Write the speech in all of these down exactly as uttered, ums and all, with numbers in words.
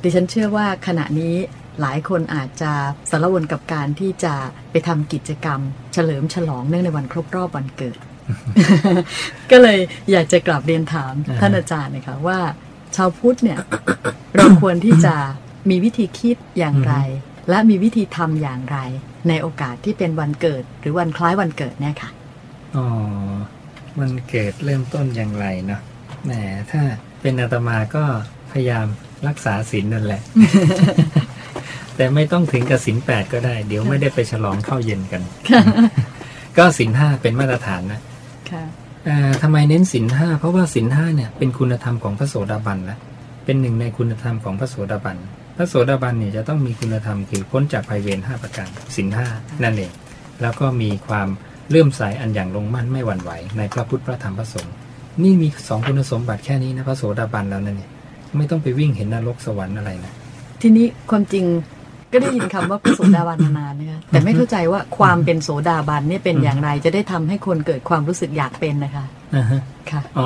ดิฉันเชื่อว่าขณะนี้หลายคนอาจจะสารวนกับการที่จะไปทำกิจกรรมเฉลิมฉลองเนื่องในวันครบรอบวันเกิด ก็เลยอยากจะกลับเรียนถามท่านอาจารย์นะคะว่าชาวพุทธเนี่ย เราควรที่จะมีวิธีคิดอย่างไร และมีวิธีทำอย่างไรในโอกาสที่เป็นวันเกิดหรือวันคล้ายวันเกิดเนี่ยค่ะอ๋อวันเกิดเริ่มต้นอย่างไรเนาะแหมถ้าเป็นอาตมาก็พยายามรักษาศีลนั่นแหละ แต่ไม่ต้องถึงกับศีลแปดก็ได้เดี๋ยวไม่ได้ไปฉลองข้าวเย็นกัน ก็ศีลห้าเป็นมาตรฐานนะทำไมเน้นศีลห้าเพราะว่าศีลห้าเนี่ยเป็นคุณธรรมของพระโสดาบันนะเป็นหนึ่งในคุณธรรมของพระโสดาบันพระโสดาบันเนี่ยจะต้องมีคุณธรรมคือพ้นจากภัยเวรห้าประการศีลห้านั่นเองแล้วก็มีความเลื่อมใสอันอย่างลงมั่นไม่หวั่นไหวในพระพุทธพระธรรมพระสงฆ์นี่มีสองคุณสมบัติแค่นี้นะพระโสดาบันแล้วนั่นเนี่ยไม่ต้องไปวิ่งเห็นนรกสวรรค์อะไรนะทีนี้ความจริงก็ได้ยินคำว่าพระโสดาบันมานานนะคะแต่ไม่เข้าใจว่าความเป็นโสดาบันนี่เป็นอย่างไรจะได้ทำให้คนเกิดความรู้สึกอยากเป็นนะคะอ่าฮะค่ะอ๋อ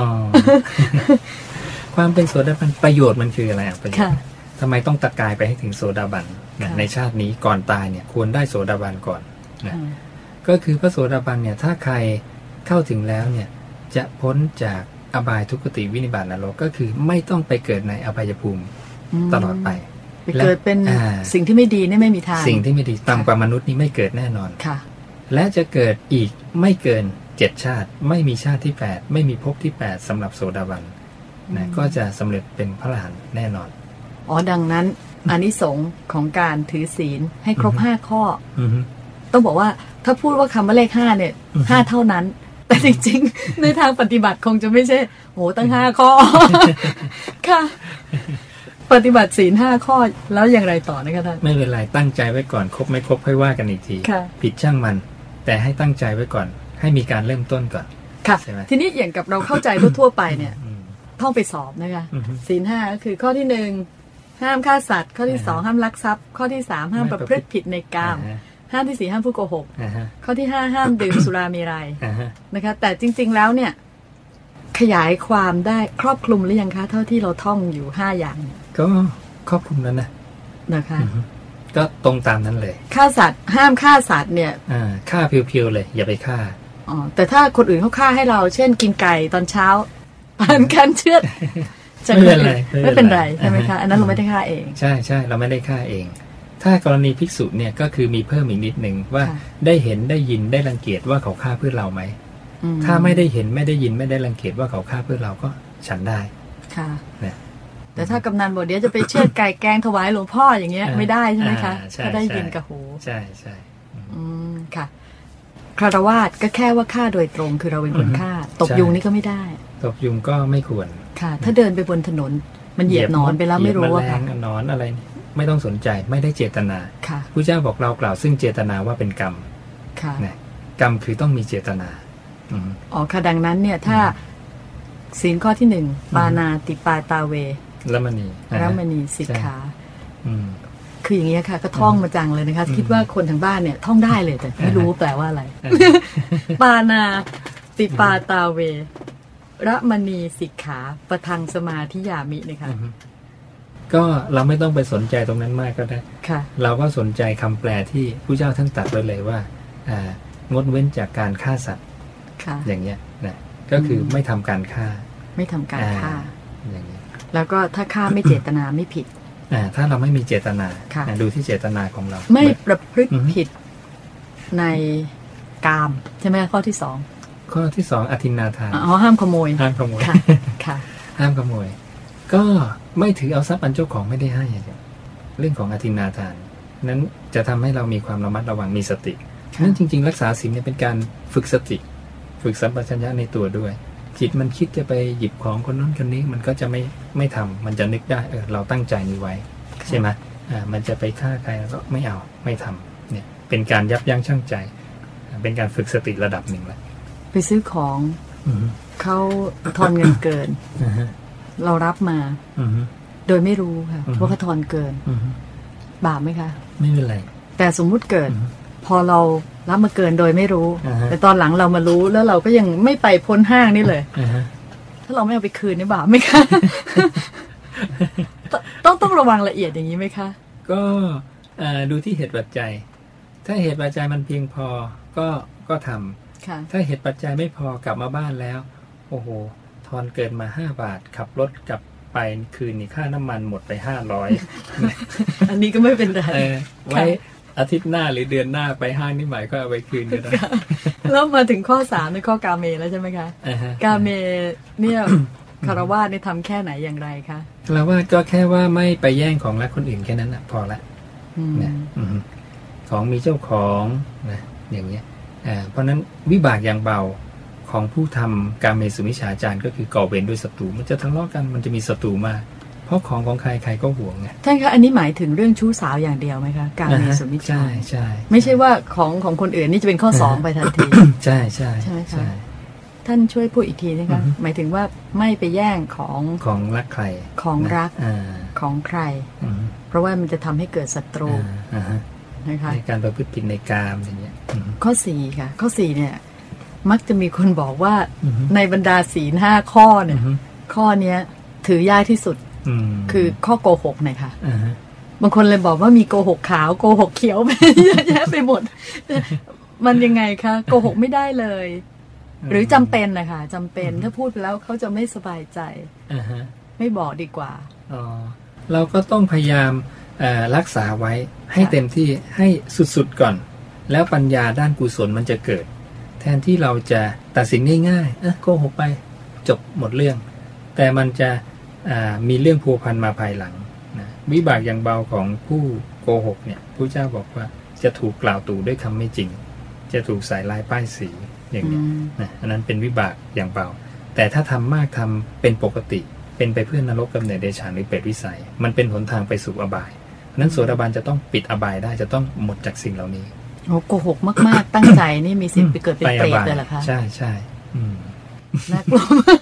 ความเป็นโสดาบันประโยชน์มันคืออะไรอ่ะประโยชน์ทำไมต้องตะกายไปให้ถึงโสดาบันในชาตินี้ก่อนตายเนี่ยควรได้โสดาบันก่อนนะก็คือพระโสดาบันเนี่ยถ้าใครเข้าถึงแล้วเนี่ยจะพ้นจากอบายทุกขติวินิบาตนรกก็คือไม่ต้องไปเกิดในอบายภูมิตลอดไปไปเกิดเป็นสิ่งที่ไม่ดีนี่ไม่มีทางสิ่งที่ไม่ดีต่ำกว่ามนุษย์นี่ไม่เกิดแน่นอนค่ะและจะเกิดอีกไม่เกินเจ็ดชาติไม่มีชาติที่แปดไม่มีภพที่แปดสำหรับโสดาบันนะก็จะสำเร็จเป็นพระอรหันต์แน่นอนอ๋อดังนั้นอานิสงส์ของการถือศีลให้ครบห้าข้อต้องบอกว่าถ้าพูดว่าคำว่าเลขห้าเนี่ยห้าเท่านั้นแต่จริงๆในทางปฏิบัติคงจะไม่ใช่โหตั้งห้าข้อค่ะปฏิบัติศีลห้าข้อแล้วอย่างไรต่อนะคะท่านไม่เป็นไรตั้งใจไว้ก่อนครบไม่ครบค่อยว่ากันอีกทีผิดช่างมันแต่ให้ตั้งใจไว้ก่อนให้มีการเริ่มต้นก่อนค่ะทีนี้อย่างกับเราเข้าใจทั่วๆไปเนี่ยท่องไปสอบนะคะศีลห้าก็คือข้อที่หนึ่งห้ามฆ่าสัตว์ข้อที่สองห้ามลักทรัพย์ข้อที่สามห้ามประพฤติผิดในกามห้ามที่สี่ห้ามพูดโกหกข้อที่ห้าห้ามดื่มสุราเมรัยนะคะแต่จริงๆแล้วเนี่ยขยายความได้ครอบคลุมหรือยังคะเท่าที่เราท่องอยู่ห้าอย่างก็ครอบคลุมแล้วนะนะคะก็ตรงตามนั้นเลยฆ่าสัตว์ห้ามฆ่าสัตว์เนี่ยฆ่าเพียวๆเลยอย่าไปฆ่าอ๋อแต่ถ้าคนอื่นเขาฆ่าให้เราเช่นกินไก่ตอนเช้าผ่านการเชือดไม่เป็นไรไม่เป็นไรใช่ไหมคะอันนั้นเราไม่ได้ฆ่าเองใช่ใช่เราไม่ได้ฆ่าเองถ้ากรณีภิกษุเนี่ยก็คือมีเพิ่มอีกนิดหนึ่งว่าได้เห็นได้ยินได้รังเกียจว่าเขาฆ่าเพื่อเราไหมถ้าไม่ได้เห็นไม่ได้ยินไม่ได้รังเกียจว่าเขาฆ่าเพื่อเราก็ฉันได้ค่ะแต่ถ้ากำนันบอกเดี๋ยวจะไปเชือดไก่แกงถวายหลวงพ่ออย่างเงี้ยไม่ได้ใช่ไหมคะถ้าได้ยินกับหูใช่ใช่อืมค่ะคารวาสก็แค่ว่าฆ่าโดยตรงคือเราเป็นคนฆ่าตบยุงนี่ก็ไม่ได้ตบยุงก็ไม่ควรค่ะถ้าเดินไปบนถนนมันเหยียบหนอนไปแล้วไม่รู้ว่าค่ะหนอนอะไรไม่ต้องสนใจไม่ได้เจตนาค่ะพระเจ้าบอกเรากล่าวซึ่งเจตนาว่าเป็นกรรมค่ะกรรมคือต้องมีเจตนาอ๋อค่ะดังนั้นเนี่ยถ้าศีลข้อที่หนึ่งปานาติปาตาเวละมณีละมณีสิกขาคืออย่างนี้ค่ะก็ท่องมาจังเลยนะคะคิดว่าคนทางบ้านเนี่ยท่องได้เลยแต่ไม่รู้แปลว่าอะไรปานาติปาตาเวละมณีสิกขาประทังสมาธิยามินะคะก็เราไม่ต้องไปสนใจตรงนั้นมากก็ได้ค่ะเราก็สนใจคำแปลที่พระเจ้าท่านตรัสไว้เลยว่างดเว้นจากการฆ่าสัตว์อย่างเงี้ยนะก็คือไม่ทำการฆ่าไม่ทำการฆ่าอย่างนี้แล้วก็ถ้าฆ่าไม่เจตนาไม่ผิดอ่าถ้าเราไม่มีเจตนาดูที่เจตนาของเราไม่ประพฤติผิดในกามใช่ไหมข้อที่สองข้อที่สองอทินนาทานอ๋อห้ามขโมยห้ามขโมยค่ะค่ะห้ามขโมยก็ไม่ถือเอาทรัพย์อันเจ้าของไม่ได้ให้เรื่องของอทินนาทานนั้นจะทำให้เรามีความระมัดระวังมีสตินั่นจริงๆรักษาศีลเนี่ยเป็นการฝึกสติฝึกสัมปชัญญะในตัวด้วยจิตมันคิดจะไปหยิบของคนนั้นคนนี้มันก็จะไม่ไม่ทำมันจะนึกได้เออเราตั้งใจนี้ไว้ใช่ไหมอ่ามันจะไปฆ่าใครแล้วก็ไม่เอาไม่ทำเนี่ยเป็นการยับยั้งชั่งใจเป็นการฝึกสติระดับหนึ่งแหละไปซื้อของเขาทอนเงินเกินเรารับมาโดยไม่รู้ค่ะว่าเขาทอนเกินบาปไหมคะไม่เป็นไรแต่สมมุติเกิดพอเรารับมาเกินโดยไม่รู้ uh-huh. แต่ตอนหลังเรามารู้แล้วเราก็ยังไม่ไปพ้นห้างนี่เลย uh-huh. ถ้าเราไม่เอาไปคืนนี่บาปไหมคะต้องต้องระวังละเอียดอย่างนี้ไหมคะก็ดูที่เหตุปัจจัยถ้าเหตุปัจจัยมันเพียงพอก็ก็ทำถ้าเหตุปัจจัยไม่พอกลับมาบ้านแล้วโอ้โหทอนเกินมาห้าบาทขับรถกลับไปคืนนี่ค่าน้ำมันหมดไปห้าร้อยอันนี้ก็ไม่เป็นไรไว้อาทิตย์หน้าหรือเดือนหน้าไปห้างนี่หมายก็เอาไปคืนก็ได้แล้วมาถึงข้อสามในข้อกาเมแล้วใช่ไหมคะกาเมเนี่ยคารวะนี่ทำแค่ไหนอย่างไรคะคารวะก็แค่ว่าไม่ไปแย่งของรักคนอื่นแค่นั้นนะพอละนะของมีเจ้าของนะอย่างเงี้ยเพราะนั้นวิบากอย่างเบาของผู้ทำกาเมสุมิจฉาจารก็คือก่อเวรด้วยศัตรูมันจะทะเลาะกันมันจะมีศัตรูมากเพราะของของใครใครก็หวงไงท่านคะอันนี้หมายถึงเรื่องชู้สาวอย่างเดียวไหมคะกาเมสุมิจฉาใช่ใช่ไม่ใช่ว่าของของคนอื่นนี่จะเป็นข้อสองไปทันทีใช่ใช่ใช่ไหมคะท่านช่วยพูดอีกทีนะคะหมายถึงว่าไม่ไปแย่งของของรักใครของรักของใครเพราะว่ามันจะทำให้เกิดศัตรูนะคะในการประพฤติผิดในกามอย่างเงี้ยข้อสี่ค่ะข้อสี่เนี่ยมักจะมีคนบอกว่าในบรรดาศีลห้าข้อเนี่ยข้อเนี้ยถือยากที่สุดคือข้อโกหกเนี่ยค่ะบางคนเลยบอกว่ามีโกหกขาวโกหกเขียวไปเยอะแยะไปหมดมันยังไงคะโกหกไม่ได้เลยหรือจำเป็นนะคะจำเป็นถ้าพูดไปแล้วเขาจะไม่สบายใจไม่บอกดีกว่าอ๋อเราก็ต้องพยายามรักษาไว้ให้เต็มที่ให้สุดๆก่อนแล้วปัญญาด้านกุศลมันจะเกิดแทนที่เราจะตัดสินง่ายๆเออโกหกไปจบหมดเรื่องแต่มันจะมีเรื่องพัวพันมาภายหลังนะวิบากอย่างเบาของผู้โกหกเนี่ยพระเจ้าบอกว่าจะถูกกล่าวตู่ด้วยคำไม่จริงจะถูกใส่ลายป้ายสีอย่างนี้นะอันนั้นเป็นวิบากอย่างเบาแต่ถ้าทำมากทำเป็นปกติเป็นไปเพื่อนรกกำเนิดเดชานหรือเปรตวิสัยมันเป็นหนทางไปสู่อบายนั้นโสดาบันจะต้องปิดอบายได้จะต้องหมดจากสิ่งเหล่านี้โอ้โกหกมากๆตั้งใจนี่มีสิทธิ์ไปเกิดเป็นเปรตเลยเหรอคะใช่ใช่น่ากลัว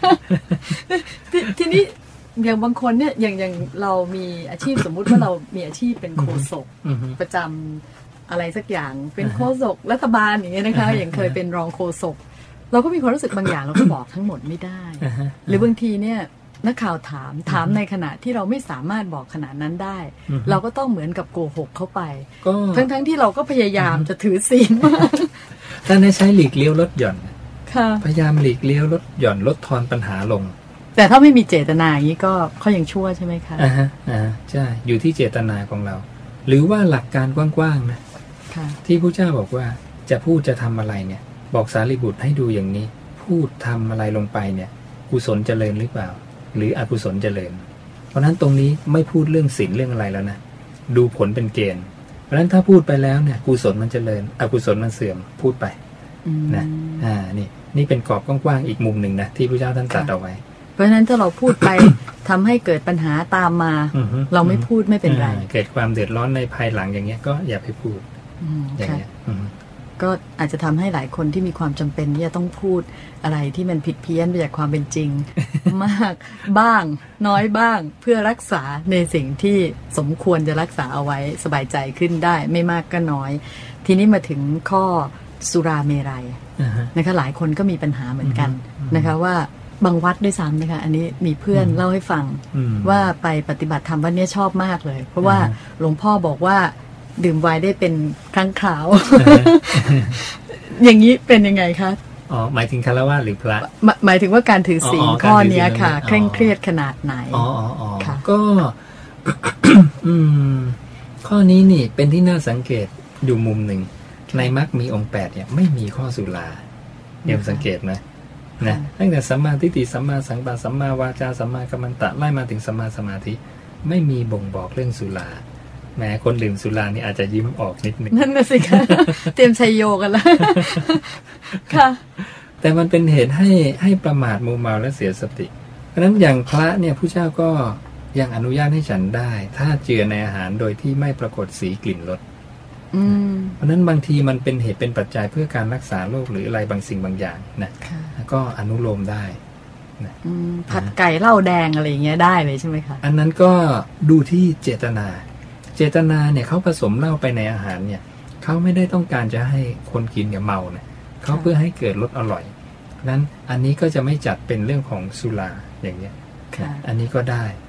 ทีนี้อย่างบางคนเนี่ยอย่างอย่างเรามีอาชีพสมมุติว่าเรามีอาชีพเป็นโฆษกประจำอะไรสักอย่างเป็นโฆษกรัฐบาลอย่างเงี้ยนะคะอย่างเคยเป็นรองโฆษกเราก็มีความรู้สึกบางอย่างเราก็บอกทั้งหมดไม่ได้หรือบางทีเนี่ยนักข่าวถามถามในขณะที่เราไม่สามารถบอกขนาดนั้นได้เราก็ต้องเหมือนกับโกหกเข้าไปทั้งทั้งที่เราก็พยายามจะถือศีลมากถ้าในใช้หลีกเลี้ยวลดหย่อนพยายามหลีกเลี้ยวลดหย่อนลดทอนปัญหาลงแต่ถ้าไม่มีเจตนาอย่างนี้ก็เขายังชั่วใช่ไหมคะอ่าฮะอ่าใช่อยู่ที่เจตนาของเราหรือว่าหลักการกว้างๆนะที่พระเจ้าบอกว่าจะพูดจะทำอะไรเนี่ยบอกสารีบุตรให้ดูอย่างนี้พูดทำอะไรลงไปเนี่ยกุศลเจริญหรือเปล่าหรืออกุศลเจริญเพราะฉะนั้นตรงนี้ไม่พูดเรื่องศีลเรื่องอะไรแล้วนะดูผลเป็นเกณฑ์เพราะฉะนั้นถ้าพูดไปแล้วเนี่ยกุศลมันเจริญอกุศลมันเสื่อมพูดไปนะอ่านี่นี่เป็นกรอบกว้างๆอีกมุมหนึ่งนะที่พระเจ้าท่านตรัสเอาไว้เพราะฉะนั้นถ้าเราพูดไป ทำให้เกิดปัญหาตามมาเราไม่พูดไม่เป็นไรเกิดความเดือดร้อนในภายหลังอย่างเงี้ยก็อย่าไปพูดอย่างเงี้ยก็อาจจะทำให้หลายคนที่มีความจำเป็นที่จะต้องพูดอะไรที่มันผิดเพี้ยนไปจากความเป็นจริง มากบ้างน้อยบ้างเพื่อรักษาในสิ่งที่สมควรจะรักษาเอาไว้สบายใจขึ้นได้ไม่มากก็น้อยทีนี้มาถึงข้อสุราเมรัย uh-huh. นะคะหลายคนก็มีปัญหาเหมือนกัน uh-huh. นะคะว่าบางวัดด้วยซ้ำนะคะอันนี้มีเพื่อน uh-huh. เล่าให้ฟัง uh-huh. ว่าไปปฏิบัติธรรมวัดนี้ชอบมากเลยเพราะว่า uh-huh. หลวงพ่อบอกว่าดื่มไวน์ได้เป็นครั้งคราว อย่างนี้เป็นยังไงคะอ๋อหมายถึงคฤหัสถ์หรือพระหมายถึงว่าการถือศีลข้อนี้ค่ะเคร่งเครียดขนาดไหนอ๋ออ๋อก็ อืมข้อนี้นี่เป็นที่น่าสังเกตอยู่มุมหนึ่งในมรรคมีองค์แปดเนี่ยไม่มีข้อสุราเดี๋ยวสังเกตนะนะตั้งแต่สัมมาทิฏฐิสัมมาสังกัปปะสัมมาวาจาสัมมากัมมันตะไล่มาถึงสัมมาสมาธิไม่มีบ่งบอกเรื่องสุราแม้คนดื่มสุรานี่อาจจะยิ้มออกนิดนึงนั่นน่ะสิคะเตรียมชัยโยกันแล้วค่ะแต่มันเป็นเหตุให้ให้ประมาทมัวเมาและเสียสติเพราะฉะนั้นอย่างพระเนี่ยผู้เจ้าก็ยังอนุญาตให้ฉันได้ถ้าเจือในอาหารโดยที่ไม่ปรากฏสีกลิ่นรสเพราะนั้นบางทีมันเป็นเหตุเป็นปัจจัยเพื่อการรักษาโรคหรืออะไรบางสิ่งบางอย่างนะก็อนุโลมได้นะผัดไก่เหล้าแดงอะไรอย่างเงี้ยได้เลยใช่ไหมคะอันนั้นก็ดูที่เจตนาเจตนาเนี่ยเขาผสมเหล้าไปในอาหารเนี่ยเขาไม่ได้ต้องการจะให้คนกินเนี่ยเมาเนี่ยเขาเพื่อให้เกิดรสอร่อยนั้นอันนี้ก็จะไม่จัดเป็นเรื่องของสุราอย่างเงี้ยอันนี้ก็ได้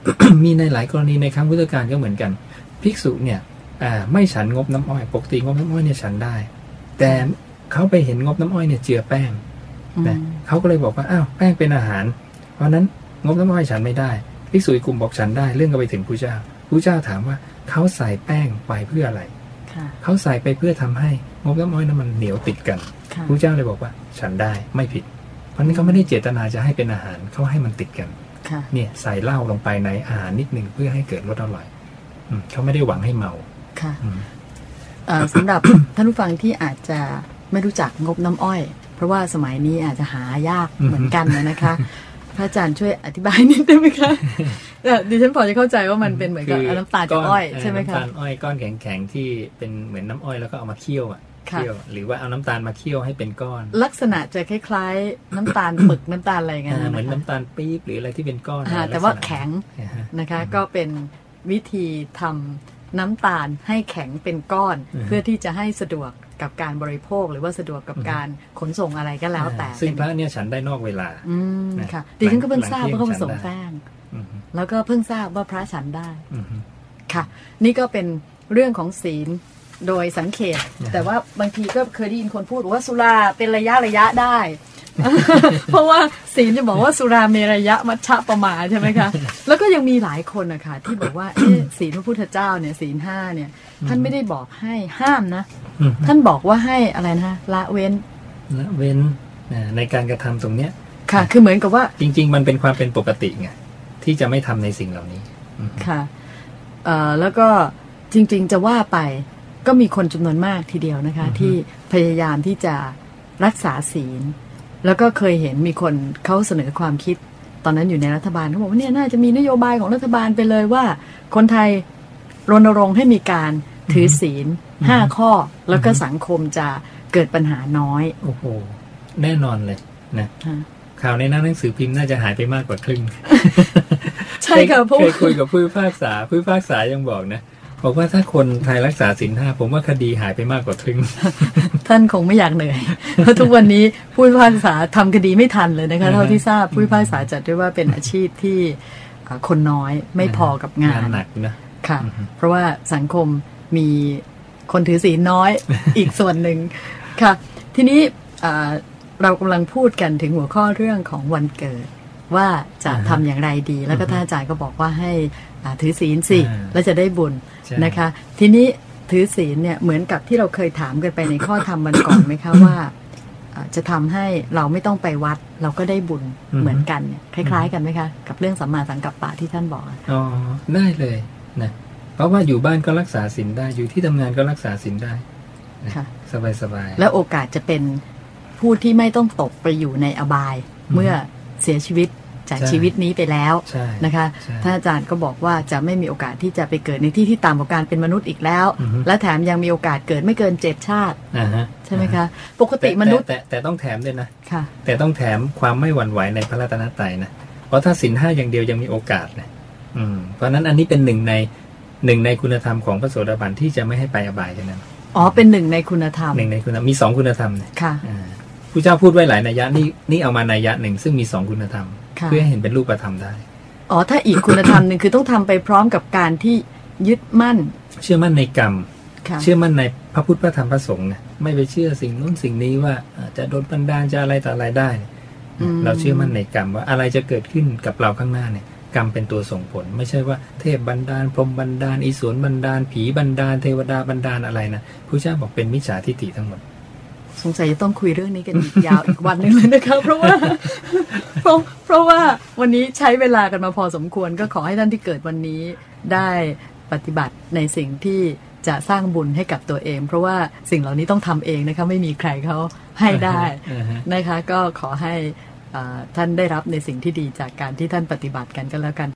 มีในหลายกรณีในครั้งพุทธกาลก็เหมือนกันภิกษุเนี่ยไม่ฉันงบน้ำอ้อยปกติงบน้ำอ้อยเนี่ยฉันได้แต่เขาไปเห็นงบน้ำอ้อยเนี่ยเจือแป้งนะเขาก็เลยบอกว่าอ้าวแป้งเป็นอาหารเพราะนั้นงบน้ำอ้อยฉันไม่ได้ภิกษุอีกกลุ่มบอกฉันได้เรื่องก็ไปถึงพระเจ้าพระเจ้าถามว่าเขาใส่แป้งไปเพื่ออะไรเขาใส่ไปเพื่อทำให้งบน้ำอ้อยนั้นมันเหนียวติดกันพระเจ้าเลยบอกว่าฉันได้ไม่ผิดเพราะนั้นเขาไม่ได้เจตนาจะให้เป็นอาหารเขาให้มันติดกันเนี่ยใส่เหล้าลงไปในอาหารนิดหนึ่งเพื่อให้เกิดรสอร่อยเขาไม่ได้หวังให้เมาค่ะสำหรับ ท่านผู้ฟังที่อาจจะไม่รู้จักงบน้ำอ้อยเพราะว่าสมัยนี้อาจจะหายากเหมือนกันนะคะพระอาจารย์ช่วยอธิบายนิดได้ไหมคะดิฉันพอจะเข้าใจว่ามันเป็นเหมือนกับน้ำตาลจากอ้อยใช่ไหมคะน้ำตาลอ้อยก้อนแข็งๆที่เป็นเหมือนน้ำอ้อยแล้วก็เอามาเคี่ยวอ่ะเคี่ยวหรือว่าเอาน้ำตาลมาเคี่ยวให้เป็นก้อนลักษณะจะคล้ายๆน้ำตาลหมึกน้ำตาลอะไรเงี้ยเหมือนน้ำตาลปี๊บหรืออะไรที่เป็นก้อนแต่ว่าแข็งนะคะก็เป็นวิธีทำน้ำตาลให้แข็งเป็นก้อนเพื่อที่จะให้สะดวกกับการบริโภคหรือว่าสะดวกกับการขนส่งอะไรก็แล้วแต่ซึ่งพระเนี่ยฉันได้นอกเวลาอืมค่ะดิฉันก็เพิ่งทราบว่าเขาผสมแป้งแล้วก็เพิ่งทราบว่าพระฉันได้ค่ะนี่ก็เป็นเรื่องของศีลโดยสังเขตแต่ว่าบางทีก็เคยได้ยินคนพูดว่าสุราเป็นระยะระยะได้ เพราะว่าศีลจะบอกว่าสุราเมระยะมัชฌะปมาใช่ไหมคะแล้วก็ยังมีหลายคนนะคะที่บอกว่าศีลพระพุทธเจ้าเนี่ยศีลห้าเนี่ยท่านไม่ได้บอกให้ห้ามนะท่านบอกว่าให้อะไรนะละเว้นละเว้นในการกระทำตรงเนี้ยค่ะคือเหมือนกับว่าจริงๆมันเป็นความเป็นปกติไงที่จะไม่ทำในสิ่งเหล่านี้ค่ะเอ่อแล้วก็จริงๆจะว่าไปก็มีคนจำนวนมากทีเดียวนะคะที่พยายามที่จะรักษาศีลแล้วก็เคยเห็นมีคนเขาเสนอความคิดตอนนั้นอยู่ในรัฐบาลเขาบอกว่าเนี่ยน่าจะมีนโยบายของรัฐบาลไปเลยว่าคนไทยรณรงค์ให้มีการถือศีลห้าข้อแล้วก็สังคมจะเกิดปัญหาน้อยโอ้โหแน่นอนเลยนะข่าวในหน้าหนังสือพิมพ์น่าจะหายไปมากกว่าครึ่งใช่ค่ะเคยคุยกับผู้พิพากษาผู้พิพากษายังบอกนะบอกว่าถ้าคนไทยรักษาศีลห้าผมว่าคดีหายไปมากกว่าครึ่งท่านคงไม่อยากเหนื่อยเพราะทุกวันนี้ผู้พิพากษาทำคดีไม่ทันเลยนะคะเท่าที่ทราบผู้พิพากษาจัดด้วยว่าเป็นอาชีพที่คนน้อยไม่พอกับงานหนักนะค่ะเพราะว่าสังคมมีคนถือศีลน้อยอีกส่วนหนึ่งค่ะทีนี้เรากำลังพูดกันถึงหัวข้อเรื่องของวันเกิดว่าจะทำอย่างไรดีแล้วก็ท่านอาจารย์ก็บอกว่าให้ถือศีลสิแล้วจะได้บุญนะคะทีนี้ถือศีลเนี่ยเหมือนกับที่เราเคยถามกันไปในข้อธรรมวันก่อนไหมคะว่าจะทำให้เราไม่ต้องไปวัดเราก็ได้บุญเหมือนกันเนี่ยคล้ายๆกันไหมคะกับเรื่องสัมมาสังกัปปะที่ท่านบอกอ๋อได้เลยนะเพราะว่าอยู่บ้านก็รักษาศีลได้อยู่ที่ทำงานก็รักษาศีลได้ค่ะสบายๆแล้วโอกาสจะเป็นผู้ที่ไม่ต้องตกไปอยู่ในอบายเมื่อเสียชีวิตจากชีวิตนี้ไปแล้วนะคะท่านอาจารย์ก็บอกว่าจะไม่มีโอกาสที่จะไปเกิดในที่ที่ต่ำกว่าการเป็นมนุษย์อีกแล้วและแถมยังมีโอกาสเกิดไม่เกินเจ็ดชาติใช่ไหมคะปกติมนุษย์แต่แต่ต้องแถมด้วยนะแต่ต้องแถมความไม่หวั่นไหวในพระรัตนตรัยนะเพราะถ้าศีลห้าอย่างเดียวยังมีโอกาสนะเพราะนั้นอันนี้เป็นหนึ่งในหนึ่งในคุณธรรมของพระโสดาบันที่จะไม่ให้ไปอบายฉะนั้นอ๋อเป็นหนึ่งในคุณธรรมหนึ่งในคุณธรรมมีสองคุณธรรมเนี่ยค่ะพระเจ้าพูดไว้หลายนัยยะนี่นี่เอามานัยยะหนึ่งซึ่งมีสองคุณธรรมเพื่อให้เห็นเป็นรูปธรรมได้อ๋อถ้าอีกคุณธรรมหนึ่งคือต้องทำไปพร้อมกับการที่ยึดมั่นเชื่อมั่นในกรรมเชื่อมั่นในพระพุทธพระธรรมพระสงฆ์นะไม่ไปเชื่อสิ่งนู้นสิ่งนี้ว่าจะโดนบันดาลจะอะไรต่ออะไรได้เราเชื่อมั่นในกรรมว่าอะไรจะเกิดขึ้นกับเราข้างหน้าเนี่ยกรรมเป็นตัวส่งผลไม่ใช่ว่าเทพบันดาลพรหมบันดาลอิศวรบันดาลผีบันดาลเทวดาบันดาลอะไรนะพระเจ้าบอกเป็นมิจฉาทิฏฐิทั้งหมดสงสัยจะต้องคุยเรื่องนี้กันอีกยาวอีกวันนึงเลยนะคะเพราะว่าเพราะเพราะว่าวันนี้ใช้เวลากันมาพอสมควรก็ขอให้ท่านที่เกิดวันนี้ได้ปฏิบัติในสิ่งที่จะสร้างบุญให้กับตัวเองเพราะว่าสิ่งเหล่านี้ต้องทำเองนะคะไม่มีใครเขาให้ได้นะคะก็ขอให้ท่านได้รับในสิ่งที่ดีจากการที่ท่านปฏิบัติกันก็แล้วกัน